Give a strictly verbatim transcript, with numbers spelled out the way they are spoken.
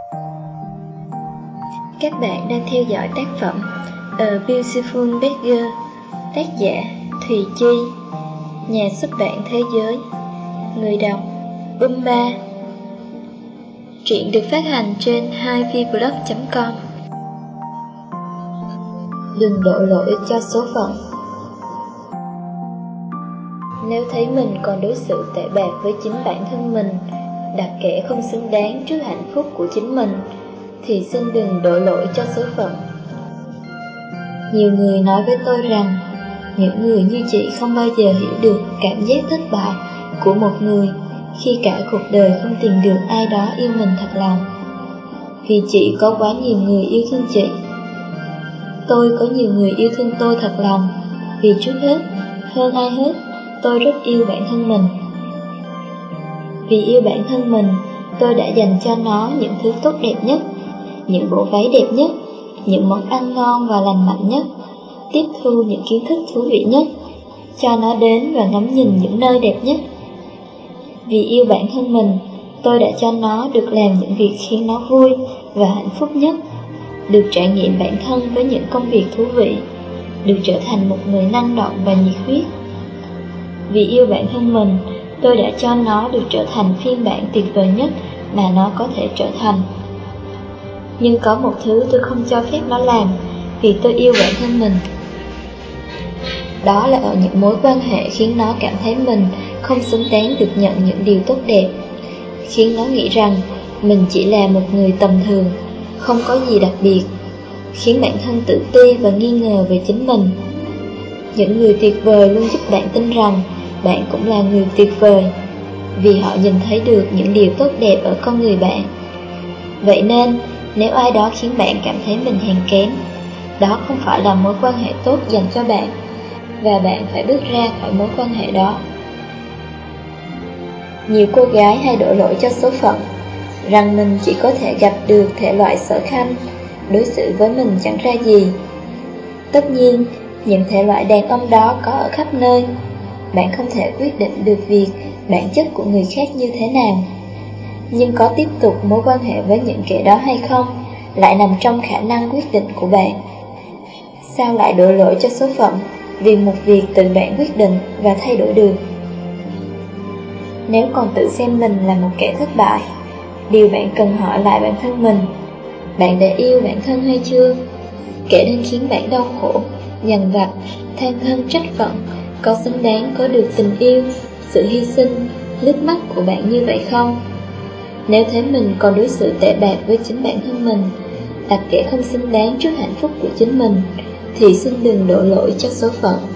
Các bạn đang theo dõi tác phẩm A Beautiful Beggar, tác giả Thùy Chi, nhà xuất bản Thế Giới, người đọc Bumba. Truyện được phát hành trên hai vblog chấm com. Đừng đổ lỗi cho số phận. Nếu thấy mình còn đối xử tệ bạc với chính bản thân mình, đặt kẻ không xứng đáng trước hạnh phúc của chính mình, thì xin đừng đổ lỗi cho số phận. Nhiều người nói với tôi rằng những người như chị không bao giờ hiểu được cảm giác thất bại của một người khi cả cuộc đời không tìm được ai đó yêu mình thật lòng. Vì chị có quá nhiều người yêu thương chị. Tôi có nhiều người yêu thương tôi thật lòng. Vì trước hết, hơn ai hết, tôi rất yêu bản thân mình. Vì yêu bản thân mình, tôi đã dành cho nó những thứ tốt đẹp nhất, những bộ váy đẹp nhất, những món ăn ngon và lành mạnh nhất, tiếp thu những kiến thức thú vị nhất, cho nó đến và ngắm nhìn những nơi đẹp nhất. Vì yêu bản thân mình, tôi đã cho nó được làm những việc khiến nó vui và hạnh phúc nhất, được trải nghiệm bản thân với những công việc thú vị, được trở thành một người năng động và nhiệt huyết. Vì yêu bản thân mình, tôi đã cho nó được trở thành phiên bản tuyệt vời nhất mà nó có thể trở thành. Nhưng có một thứ tôi không cho phép nó làm, vì tôi yêu bản thân mình. Đó là ở những mối quan hệ khiến nó cảm thấy mình không xứng đáng được nhận những điều tốt đẹp, khiến nó nghĩ rằng mình chỉ là một người tầm thường, không có gì đặc biệt, khiến bản thân tự ti và nghi ngờ về chính mình. Những người tuyệt vời luôn giúp bạn tin rằng bạn cũng là người tuyệt vời, vì họ nhìn thấy được những điều tốt đẹp ở con người bạn. Vậy nên, nếu ai đó khiến bạn cảm thấy mình hèn kém, đó không phải là mối quan hệ tốt dành cho bạn, và bạn phải bước ra khỏi mối quan hệ đó. Nhiều cô gái hay đổ lỗi cho số phận, rằng mình chỉ có thể gặp được thể loại sở khanh, đối xử với mình chẳng ra gì. Tất nhiên, những thể loại đàn ông đó có ở khắp nơi. Bạn không thể quyết định được việc bản chất của người khác như thế nào. Nhưng có tiếp tục mối quan hệ với những kẻ đó hay không lại nằm trong khả năng quyết định của bạn. Sao lại đổ lỗi cho số phận vì một việc tự bạn quyết định và thay đổi được? Nếu còn tự xem mình là một kẻ thất bại, điều bạn cần hỏi lại bản thân mình: bạn đã yêu bản thân hay chưa? Kẻ đang khiến bạn đau khổ, dằn vặt, than thân trách phận, có xứng đáng có được tình yêu, sự hy sinh, nước mắt của bạn như vậy không? Nếu thấy mình còn đối xử tệ bạc với chính bản thân mình, đặt kẻ không xứng đáng trước hạnh phúc của chính mình, thì xin đừng đổ lỗi cho số phận.